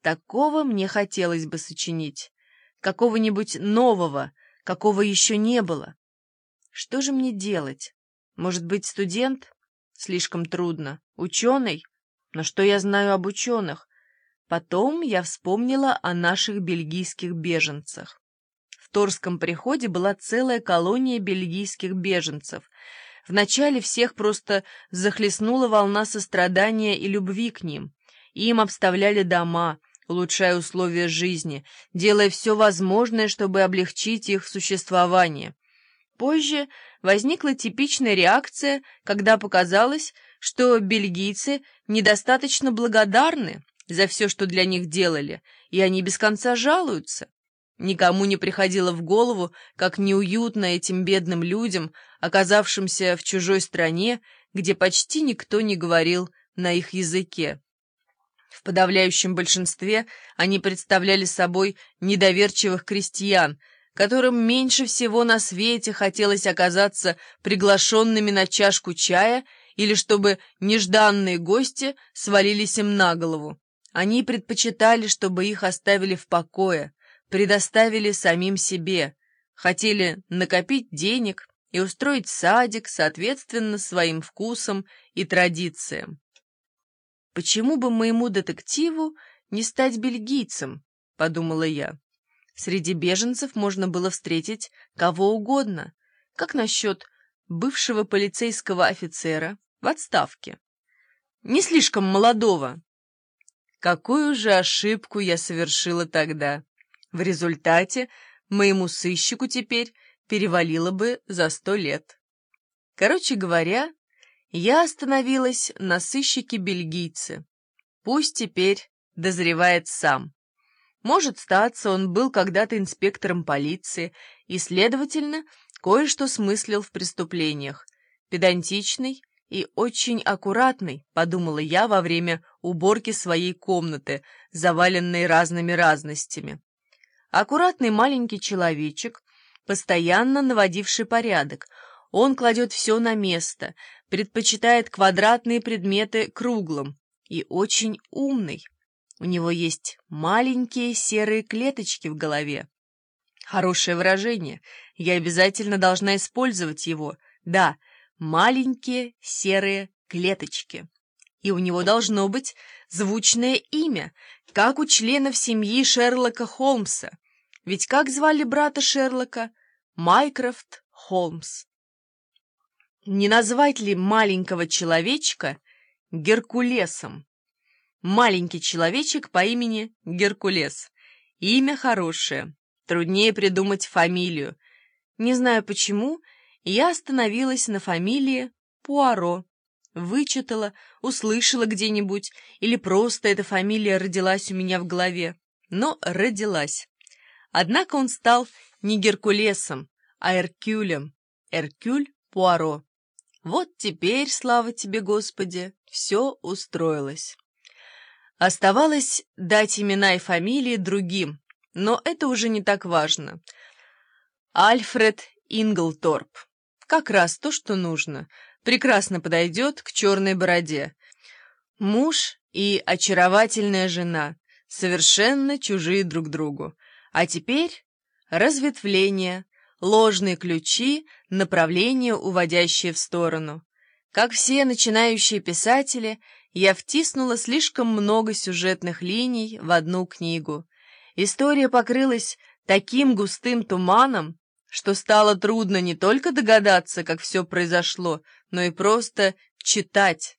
Такого мне хотелось бы сочинить. Какого-нибудь нового, какого еще не было. Что же мне делать? Может быть, студент? Слишком трудно. Ученый? Но что я знаю об ученых? Потом я вспомнила о наших бельгийских беженцах. В Торском приходе была целая колония бельгийских беженцев. Вначале всех просто захлестнула волна сострадания и любви к ним. Им обставляли дома, улучшая условия жизни, делая все возможное, чтобы облегчить их существование. Позже возникла типичная реакция, когда показалось, что бельгийцы недостаточно благодарны за все, что для них делали, и они без конца жалуются. Никому не приходило в голову, как неуютно этим бедным людям, оказавшимся в чужой стране, где почти никто не говорил на их языке. В подавляющем большинстве они представляли собой недоверчивых крестьян, которым меньше всего на свете хотелось оказаться приглашенными на чашку чая или чтобы нежданные гости свалились им на голову. Они предпочитали, чтобы их оставили в покое, предоставили самим себе, хотели накопить денег и устроить садик соответственно своим вкусам и традициям. «Почему бы моему детективу не стать бельгийцем?» — подумала я. Среди беженцев можно было встретить кого угодно. Как насчет бывшего полицейского офицера в отставке? Не слишком молодого. Какую же ошибку я совершила тогда? В результате моему сыщику теперь перевалило бы за 100 лет. Короче говоря, я остановилась на сыщике-бельгийце. Пусть теперь дозревает сам. Может статься, он был когда-то инспектором полиции и, следовательно, кое-что смыслил в преступлениях. Педантичный и очень аккуратный, подумала я во время уборки своей комнаты, заваленной разными разностями. Аккуратный маленький человечек, постоянно наводивший порядок. Он кладет все на место, предпочитает квадратные предметы круглым и очень умный. У него есть маленькие серые клеточки в голове. Хорошее выражение. Я обязательно должна использовать его. Да, маленькие серые клеточки. И у него должно быть звучное имя, как у членов семьи Шерлока Холмса. Ведь как звали брата Шерлока? Майкрофт Холмс. Не назвать ли маленького человечка Геркулесом? Маленький человечек по имени Геркулес. Имя хорошее. Труднее придумать фамилию. Не знаю почему, я остановилась на фамилии Пуаро. Вычитала, услышала где-нибудь, или просто эта фамилия родилась у меня в голове. Но родилась. Однако он стал не Геркулесом, а Эркюлем. Эркюль Пуаро. Вот теперь, слава тебе, Господи, все устроилось. Оставалось дать имена и фамилии другим, но это уже не так важно. Альфред Инглторп. Как раз то, что нужно. Прекрасно подойдет к черной бороде. Муж и очаровательная жена, совершенно чужие друг другу. А теперь разветвление, ложные ключи, направление, уводящее в сторону. Как все начинающие писатели, я втиснула слишком много сюжетных линий в одну книгу. История покрылась таким густым туманом, что стало трудно не только догадаться, как все произошло, но и просто читать.